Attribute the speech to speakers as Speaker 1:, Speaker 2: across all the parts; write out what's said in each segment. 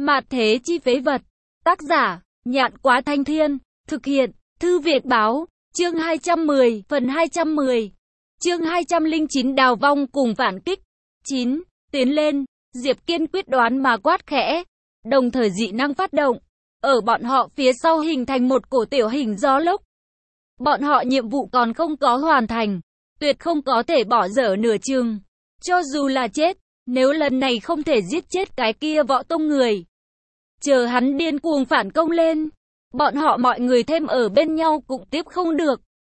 Speaker 1: Mạt thế chi phế vật. Tác giả, Nhạn Quá Thanh Thiên. Thực hiện, Thư Việt Báo. Chương 210, phần 210. Chương 209 đào vong cùng phản kích. 9. Tiến lên. Diệp Kiên quyết đoán mà quát khẽ. Đồng thời dị năng phát động. Ở bọn họ phía sau hình thành một cổ tiểu hình gió lốc. Bọn họ nhiệm vụ còn không có hoàn thành. Tuyệt không có thể bỏ dở nửa chừng. Cho dù là chết, nếu lần này không thể giết chết cái kia võ tông người, chờ hắn điên cuồng phản công lên, bọn họ mọi người thêm ở bên nhau cũng tiếp không được.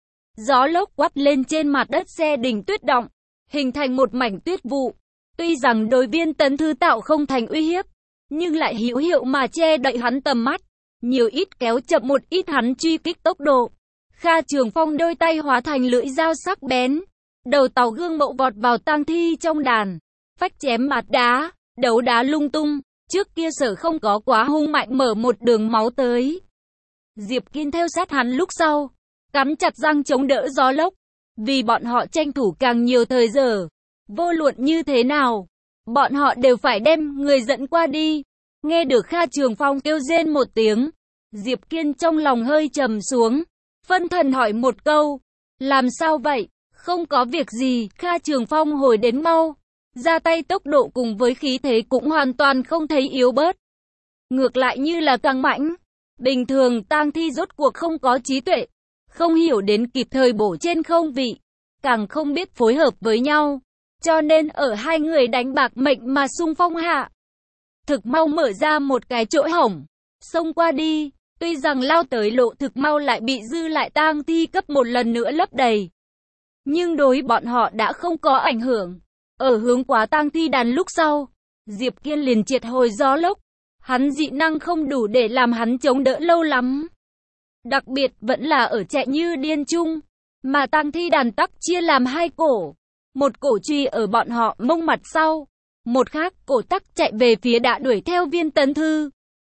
Speaker 1: Gió lốc quát lên trên mặt đất xe đỉnh tuyết động, hình thành một mảnh tuyết vụ. Tuy rằng đối Viên Tấn Thư tạo không thành uy hiếp, nhưng lại hữu hiệu mà che đậy hắn tầm mắt, nhiều ít kéo chậm một ít hắn truy kích tốc độ. Kha Trường Phong đôi tay hóa thành lưỡi dao sắc bén, đầu tàu gương mẫu vọt vào tang thi trong đàn, phách chém mạt đá, đấu đá lung tung. Trước kia sở không có quá hung mạnh mở một đường máu tới. Diệp Kiên theo sát hắn lúc sau, cắn chặt răng chống đỡ gió lốc, vì bọn họ tranh thủ càng nhiều thời giờ. Vô luận như thế nào, bọn họ đều phải đem người dẫn qua đi. Nghe được Kha Trường Phong kêu rên một tiếng, Diệp Kiên trong lòng hơi trầm xuống, phân thần hỏi một câu, làm sao vậy? Không có việc gì. Kha Trường Phong hồi đến mau, ra tay tốc độ cùng với khí thế cũng hoàn toàn không thấy yếu bớt, ngược lại như là càng mạnh. Bình thường tang thi rốt cuộc không có trí tuệ, không hiểu đến kịp thời bổ trên không vị, càng không biết phối hợp với nhau, cho nên ở hai người đánh bạc mệnh mà xung phong hạ, thực mau mở ra một cái chỗ hổng, xông qua đi. Tuy rằng lao tới lộ thực mau lại bị dư lại tang thi cấp một lần nữa lấp đầy, nhưng đối bọn họ đã không có ảnh hưởng. Ở hướng quá tang thi đàn lúc sau, Diệp Kiên liền triệt hồi gió lốc. Hắn dị năng không đủ để làm hắn chống đỡ lâu lắm. Đặc biệt vẫn là ở chạy như điên chung, mà tang thi đàn tắc chia làm hai cổ. Một cổ truy ở bọn họ mông mặt sau, một khác cổ tắc chạy về phía đã đuổi theo Viên Tấn Thư.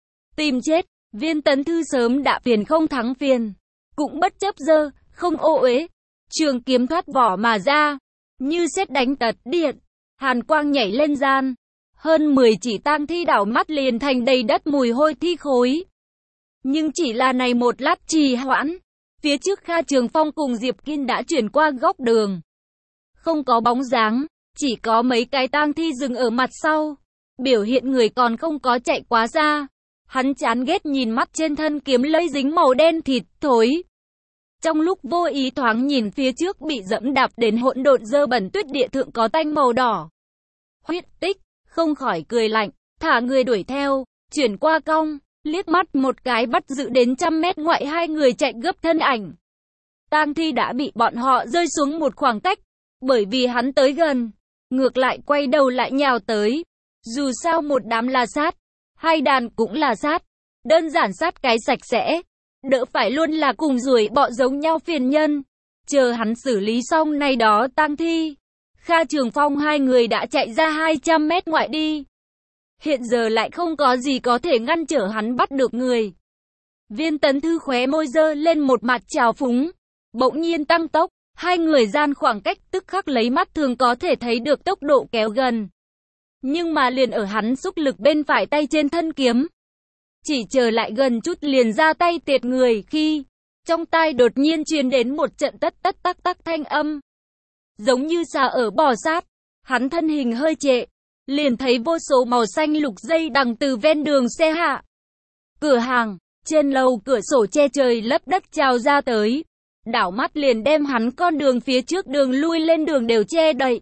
Speaker 1: Tìm chết, Viên Tấn Thư sớm đã phiền không thắng phiền, cũng bất chấp dơ, không ô uế. Trường kiếm thoát vỏ mà ra, như sét đánh tật điện, hàn quang nhảy lên gian. Hơn 10 chỉ tang thi đảo mắt liền thành đầy đất mùi hôi thi khối. Nhưng chỉ là này một lát trì hoãn, phía trước Kha Trường Phong cùng Diệp Kiên đã chuyển qua góc đường. Không có bóng dáng, chỉ có mấy cái tang thi dừng ở mặt sau, biểu hiện người còn không có chạy quá xa. Hắn chán ghét nhìn mắt trên thân kiếm lây dính màu đen thịt thối. Trong lúc vô ý thoáng nhìn phía trước bị dẫm đạp đến hỗn độn dơ bẩn tuyết địa thượng có tanh màu đỏ, huyết tích, không khỏi cười lạnh, thả người đuổi theo, chuyển qua cong, liếc mắt một cái bắt giữ đến 100 mét ngoại hai người chạy gấp thân ảnh. Tang thi đã bị bọn họ rơi xuống một khoảng cách, bởi vì hắn tới gần, ngược lại quay đầu lại nhào tới. Dù sao một đám là sát, hai đàn cũng là sát, đơn giản sát cái sạch sẽ, đỡ phải luôn là cùng ruồi bọ giống nhau phiền nhân. Chờ hắn xử lý xong này đó tang thi, Kha Trường Phong hai người đã chạy ra 200 mét ngoại đi. Hiện giờ lại không có gì có thể ngăn trở hắn bắt được người. Viên Tấn Thư khóe môi dơ lên một mặt trào phúng, bỗng nhiên tăng tốc, hai người gian khoảng cách tức khắc lấy mắt thường có thể thấy được tốc độ kéo gần. Nhưng mà liền ở hắn xúc lực bên phải tay trên thân kiếm, chỉ chờ lại gần chút liền ra tay tiệt người khi, trong tai đột nhiên truyền đến một trận tất tất tắc tắc thanh âm. Giống như xà ở bò sát, hắn thân hình hơi trệ, liền thấy vô số màu xanh lục dây đằng từ ven đường xe hạ. Cửa hàng, trên lầu cửa sổ che trời lấp đất trào ra tới, đảo mắt liền đem hắn con đường phía trước đường lui lên đường đều che đậy.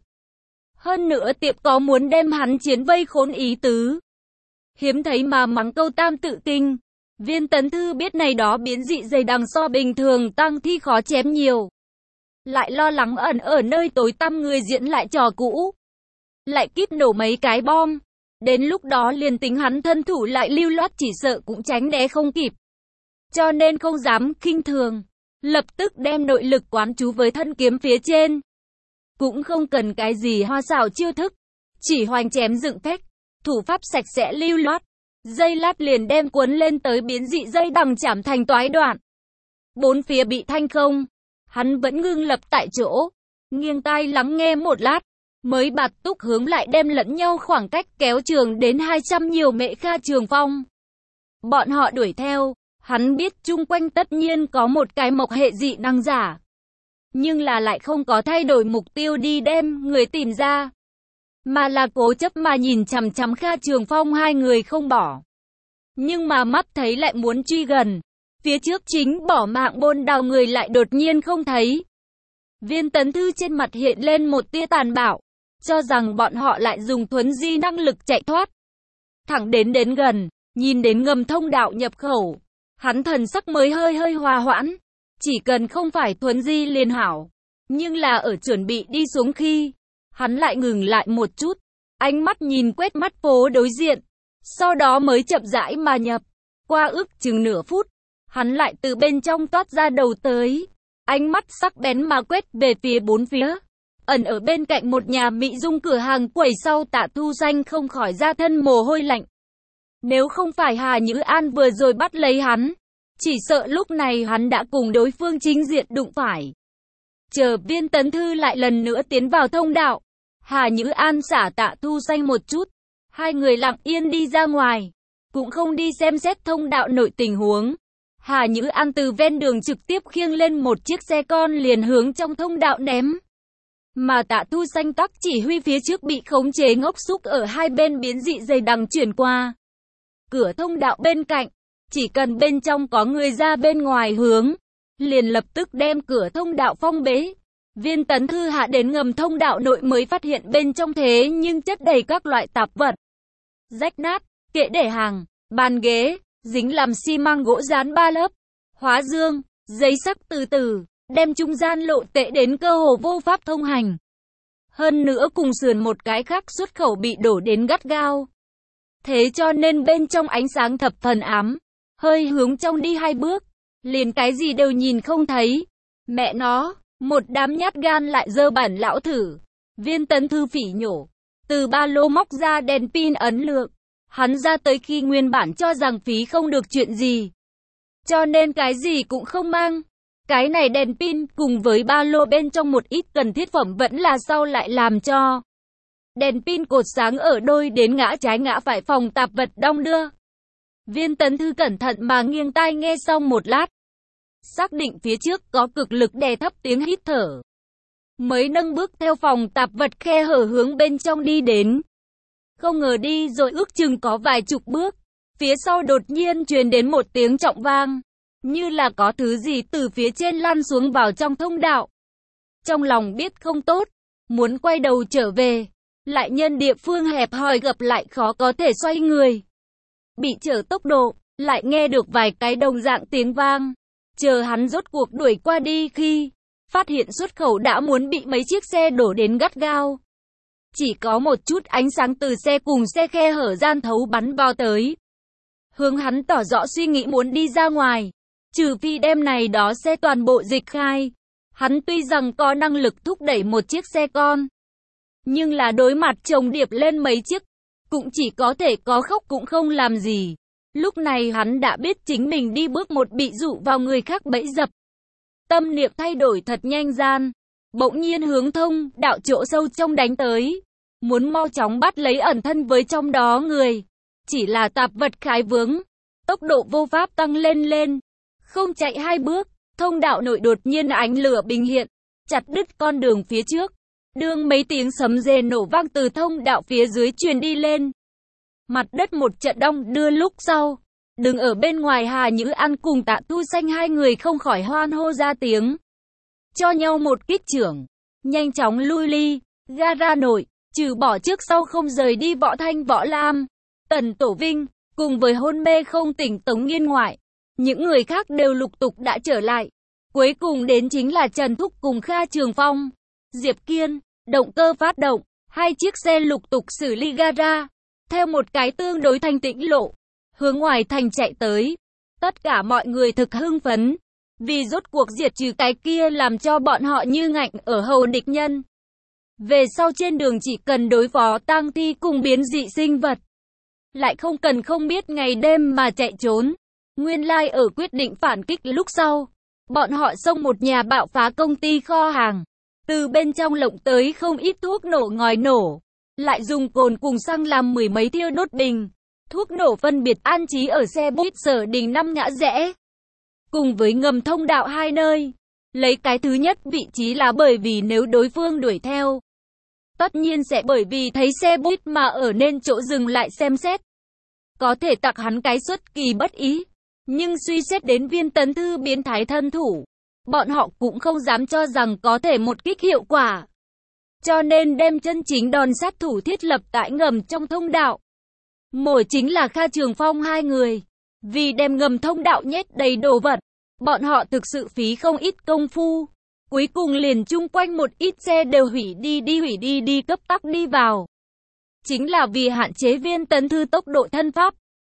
Speaker 1: Hơn nữa tiệm có muốn đem hắn chiến vây khốn ý tứ. Hiếm thấy mà mắng câu tam tự kinh. Viên Tấn Thư biết này đó biến dị dày đằng so bình thường tang thi khó chém nhiều, lại lo lắng ẩn ở nơi tối tăm người diễn lại trò cũ, lại kíp nổ mấy cái bom. Đến lúc đó liền tính hắn thân thủ lại lưu loát chỉ sợ cũng tránh né không kịp. Cho nên không dám khinh thường, lập tức đem nội lực quán chú với thân kiếm phía trên. Cũng không cần cái gì hoa xảo chiêu thức, chỉ hoành chém dựng phách, thủ pháp sạch sẽ lưu loát. Dây lát liền đem cuốn lên tới biến dị dây đằng chảm thành toái đoạn. Bốn phía bị thanh không, hắn vẫn ngưng lập tại chỗ, nghiêng tai lắng nghe một lát, mới bạt túc hướng lại đem lẫn nhau khoảng cách kéo trường đến 200 nhiều mệ Kha Trường Phong. Bọn họ đuổi theo, hắn biết chung quanh tất nhiên có một cái mộc hệ dị năng giả. Nhưng là lại không có thay đổi mục tiêu đi đem người tìm ra. Mà là cố chấp mà nhìn chằm chằm Kha Trường Phong hai người không bỏ. Nhưng mà mắt thấy lại muốn truy gần. Phía trước chính bỏ mạng bôn đào người lại đột nhiên không thấy. Viên Tấn Thư trên mặt hiện lên một tia tàn bạo. Cho rằng bọn họ lại dùng thuấn di năng lực chạy thoát. Thẳng đến gần, nhìn đến ngầm thông đạo nhập khẩu. Hắn thần sắc mới hơi hòa hoãn. Chỉ cần không phải thuấn di liền hảo. Nhưng là ở chuẩn bị đi xuống khi, hắn lại ngừng lại một chút. Ánh mắt nhìn quét mắt phố đối diện. Sau đó mới chậm rãi mà nhập. Qua ước chừng nửa phút, hắn lại từ bên trong toát ra đầu tới. Ánh mắt sắc bén mà quét về phía bốn phía. Ẩn ở bên cạnh một nhà mỹ dung cửa hàng quầy sau Tạ Thu Xanh không khỏi ra thân mồ hôi lạnh. Nếu không phải Hà Nhữ An vừa rồi bắt lấy hắn, chỉ sợ lúc này hắn đã cùng đối phương chính diện đụng phải. Chờ Viên Tấn Thư lại lần nữa tiến vào thông đạo. Hà Nhữ An xả Tạ Thu Xanh một chút. Hai người lặng yên đi ra ngoài. Cũng không đi xem xét thông đạo nội tình huống. Hà Nhữ An từ ven đường trực tiếp khiêng lên một chiếc xe con liền hướng trong thông đạo ném. Mà Tạ Thu Xanh tắc chỉ huy phía trước bị khống chế ngốc xúc ở hai bên biến dị dày đằng chuyển qua. Cửa thông đạo bên cạnh, chỉ cần bên trong có người ra bên ngoài hướng, liền lập tức đem cửa thông đạo phong bế. Viên Tấn Thư hạ đến ngầm thông đạo nội mới phát hiện bên trong thế nhưng chất đầy các loại tạp vật. Rách nát, kệ để hàng, bàn ghế, dính làm xi măng gỗ dán ba lớp, hóa dương, giấy sắc từ, đem trung gian lộ tệ đến cơ hồ vô pháp thông hành. Hơn nữa cùng sườn một cái khác xuất khẩu bị đổ đến gắt gao. Thế cho nên bên trong ánh sáng thập phần ám, hơi hướng trong đi hai bước, liền cái gì đều nhìn không thấy. Mẹ nó, một đám nhát gan lại dơ bản lão thử. Viên Tấn Thư phỉ nhổ, từ ba lô móc ra đèn pin ấn lượng. Hắn ra tới khi nguyên bản cho rằng phí không được chuyện gì. Cho nên cái gì cũng không mang. Cái này đèn pin cùng với ba lô bên trong một ít cần thiết phẩm vẫn là sau lại làm cho. Đèn pin cột sáng ở đôi đến ngã trái ngã phải phòng tạp vật đong đưa. Viên Tấn Thư cẩn thận mà nghiêng tai nghe xong một lát. Xác định phía trước có cực lực đè thấp tiếng hít thở. Mới nâng bước theo phòng tạp vật khe hở hướng bên trong đi đến. Không ngờ đi rồi ước chừng có vài chục bước. Phía sau đột nhiên truyền đến một tiếng trọng vang. Như là có thứ gì từ phía trên lăn xuống vào trong thông đạo. Trong lòng biết không tốt. Muốn quay đầu trở về. Lại nhân địa phương hẹp hòi gặp lại khó có thể xoay người. Bị trở tốc độ. Lại nghe được vài cái đồng dạng tiếng vang. Chờ hắn rốt cuộc đuổi qua đi khi phát hiện xuất khẩu đã muốn bị mấy chiếc xe đổ đến gắt gao. Chỉ có một chút ánh sáng từ xe cùng xe khe hở gian thấu bắn vào tới. Hướng hắn tỏ rõ suy nghĩ muốn đi ra ngoài. Trừ phi đem này đó xe toàn bộ dịch khai. Hắn tuy rằng có năng lực thúc đẩy một chiếc xe con. Nhưng là đối mặt chồng điệp lên mấy chiếc. Cũng chỉ có thể có khóc cũng không làm gì. Lúc này hắn đã biết chính mình đi bước một bị dụ vào người khác bẫy dập. Tâm niệm thay đổi thật nhanh gian. Bỗng nhiên hướng thông, đạo chỗ sâu trong đánh tới. Muốn mau chóng bắt lấy ẩn thân với trong đó người. Chỉ là tạp vật khái vướng. Tốc độ vô pháp tăng lên. Không chạy hai bước. Thông đạo nội đột nhiên ánh lửa bình hiện. Chặt đứt con đường phía trước. Đương mấy tiếng sấm rền nổ vang từ thông đạo phía dưới truyền đi lên. Mặt đất một trận đong đưa lúc sau. Đứng ở bên ngoài Hà Nhữ An cùng Tạ Thu Xanh hai người không khỏi hoan hô ra tiếng. Cho nhau một kích trưởng. Nhanh chóng lui ly. Gara nội. Trừ bỏ trước sau không rời đi Võ Thanh Võ Lam. Tần Tổ Vinh. Cùng với hôn mê không tỉnh Tống Nghiên ngoại. Những người khác đều lục tục đã trở lại. Cuối cùng đến chính là Trần Thúc cùng Kha Trường Phong. Diệp Kiên. Động cơ phát động. Hai chiếc xe lục tục xử lý gara. Theo một cái tương đối thanh tĩnh lộ. Hướng ngoài thành chạy tới. Tất cả mọi người thực hưng phấn. Vì rốt cuộc diệt trừ cái kia làm cho bọn họ như ngạnh ở hầu địch nhân. Về sau trên đường chỉ cần đối phó tang thi cùng biến dị sinh vật. Lại không cần không biết ngày đêm mà chạy trốn. Nguyên lai ở quyết định phản kích lúc sau. Bọn họ xông một nhà bạo phá công ty kho hàng. Từ bên trong lộng tới không ít thuốc nổ ngòi nổ, lại dùng cồn cùng xăng làm mười mấy thiêu đốt bình. Thuốc nổ phân biệt an trí ở xe buýt Sở Đình 5 ngã rẽ, cùng với ngầm thông đạo hai nơi. Lấy cái thứ nhất vị trí là bởi vì nếu đối phương đuổi theo, tất nhiên sẽ bởi vì thấy xe buýt mà ở nên chỗ dừng lại xem xét. Có thể tặc hắn cái xuất kỳ bất ý, nhưng suy xét đến Viên Tấn Thư biến thái thân thủ, bọn họ cũng không dám cho rằng có thể một kích hiệu quả. Cho nên đem chân chính đòn sát thủ thiết lập tại ngầm trong thông đạo. Mồi chính là Kha Trường Phong hai người. Vì đem ngầm thông đạo nhét đầy đồ vật, bọn họ thực sự phí không ít công phu. Cuối cùng liền chung quanh một ít xe đều hủy đi cấp tốc đi vào. Chính là vì hạn chế Viên Tấn Thư tốc độ thân pháp.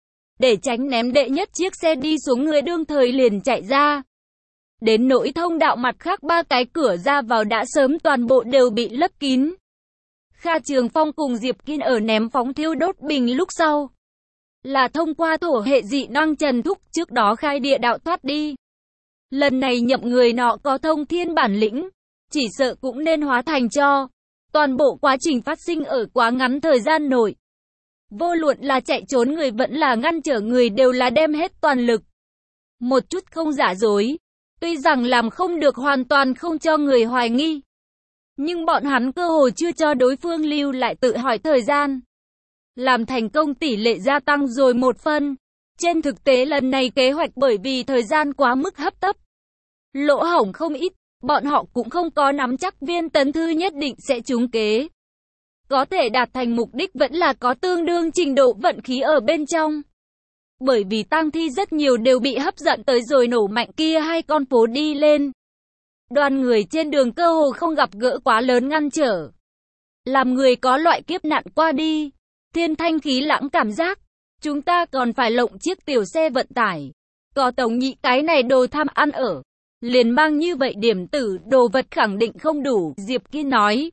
Speaker 1: Để tránh ném đệ nhất chiếc xe đi xuống, người đương thời liền chạy ra. Đến nỗi thông đạo mặt khác ba cái cửa ra vào đã sớm toàn bộ đều bị lấp kín. Kha Trường Phong cùng Diệp Kiên ở ném phóng thiêu đốt bình lúc sau, là thông qua thổ hệ dị năng Trần Thúc trước đó khai địa đạo thoát đi. Lần này nhậm người nọ có thông thiên bản lĩnh, chỉ sợ cũng nên hóa thành cho. Toàn bộ quá trình phát sinh ở quá ngắn thời gian nội. Vô luận là chạy trốn người vẫn là ngăn trở người đều là đem hết toàn lực. Một chút không giả dối. Tuy rằng làm không được hoàn toàn không cho người hoài nghi, nhưng bọn hắn cơ hồ chưa cho đối phương lưu lại tự hỏi thời gian. Làm thành công tỷ lệ gia tăng rồi một phân. Trên thực tế lần này kế hoạch bởi vì thời gian quá mức hấp tấp, lỗ hổng không ít, bọn họ cũng không có nắm chắc Viên Tấn Thư nhất định sẽ trúng kế. Có thể đạt thành mục đích vẫn là có tương đương trình độ vận khí ở bên trong. Bởi vì tang thi rất nhiều đều bị hấp dẫn tới rồi nổ mạnh kia hai con phố đi lên. Đoàn người trên đường cơ hồ không gặp gỡ quá lớn ngăn trở. Làm người có loại kiếp nạn qua đi, thiên thanh khí lãng cảm giác. Chúng ta còn phải lộng chiếc tiểu xe vận tải. Có tổng nhị cái này đồ tham ăn ở. Liền mang như vậy điểm tử, đồ vật khẳng định không đủ, Diệp Kiên nói.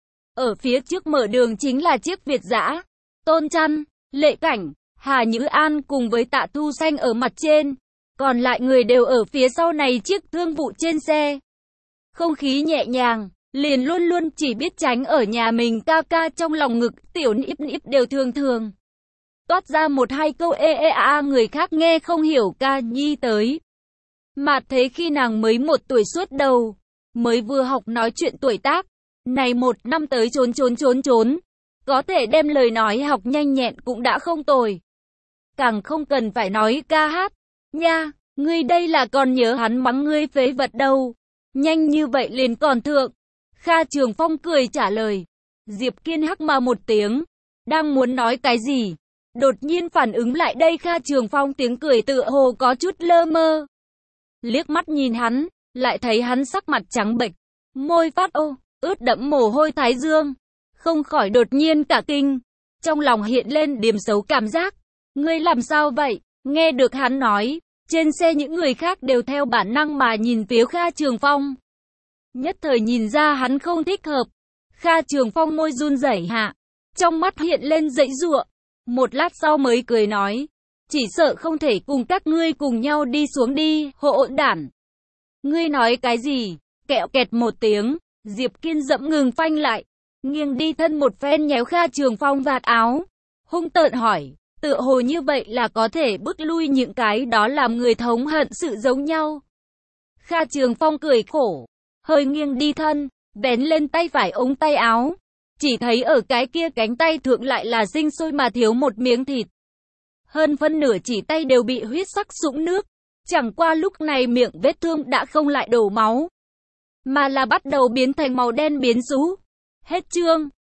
Speaker 1: Ở phía trước mở đường chính là chiếc Việt dã. Tôn Trăn, Lệ Cảnh, Hà Nhữ An cùng với Tạ Thu Xanh ở mặt trên. Còn lại người đều ở phía sau này chiếc thương vụ trên xe. Không khí nhẹ nhàng, liền luôn luôn chỉ biết tránh ở nhà mình ca ca trong lòng ngực, tiểu níp níp đều thường thường toát ra một hai câu người khác nghe không hiểu ca nhi tới. Mà thế khi nàng mới 1 tuổi suốt đầu, mới vừa học nói chuyện tuổi tác, này 1 năm tới trốn, có thể đem lời nói học nhanh nhẹn cũng đã không tồi. Càng không cần phải nói ca hát, nha, ngươi đây là còn nhớ hắn mắng ngươi phế vật đâu, nhanh như vậy liền còn thượng. Kha Trường Phong cười trả lời. Diệp Kiên hắc mà một tiếng, đang muốn nói cái gì, đột nhiên phản ứng lại đây Kha Trường Phong tiếng cười tựa hồ có chút lơ mơ. Liếc mắt nhìn hắn, lại thấy hắn sắc mặt trắng bệch, môi phát ướt đẫm mồ hôi thái dương, không khỏi đột nhiên cả kinh, trong lòng hiện lên điểm xấu cảm giác. Ngươi làm sao vậy? Nghe được hắn nói, trên xe những người khác đều theo bản năng mà nhìn phía Kha Trường Phong. Nhất thời nhìn ra hắn không thích hợp. Kha Trường Phong môi run rẩy hạ, trong mắt hiện lên giãy giụa. Một lát sau mới cười nói, chỉ sợ không thể cùng các ngươi cùng nhau đi xuống đi, hỗn đản. Ngươi nói cái gì? Kẹo kẹt một tiếng, Diệp Kiên dẫm ngừng phanh lại, nghiêng đi thân một phen nhéo Kha Trường Phong vạt áo, hung tợn hỏi, tựa hồ như vậy là có thể bức lui những cái đó làm người thống hận sự giống nhau. Kha Trường Phong cười khổ, hơi nghiêng đi thân, vén lên tay phải ống tay áo, chỉ thấy ở cái kia cánh tay thượng lại là sinh sôi mà thiếu một miếng thịt. Hơn phân nửa chỉ tay đều bị huyết sắc sũng nước, chẳng qua lúc này miệng vết thương đã không lại đổ máu, mà là bắt đầu biến thành màu đen biến rú. Hết chương.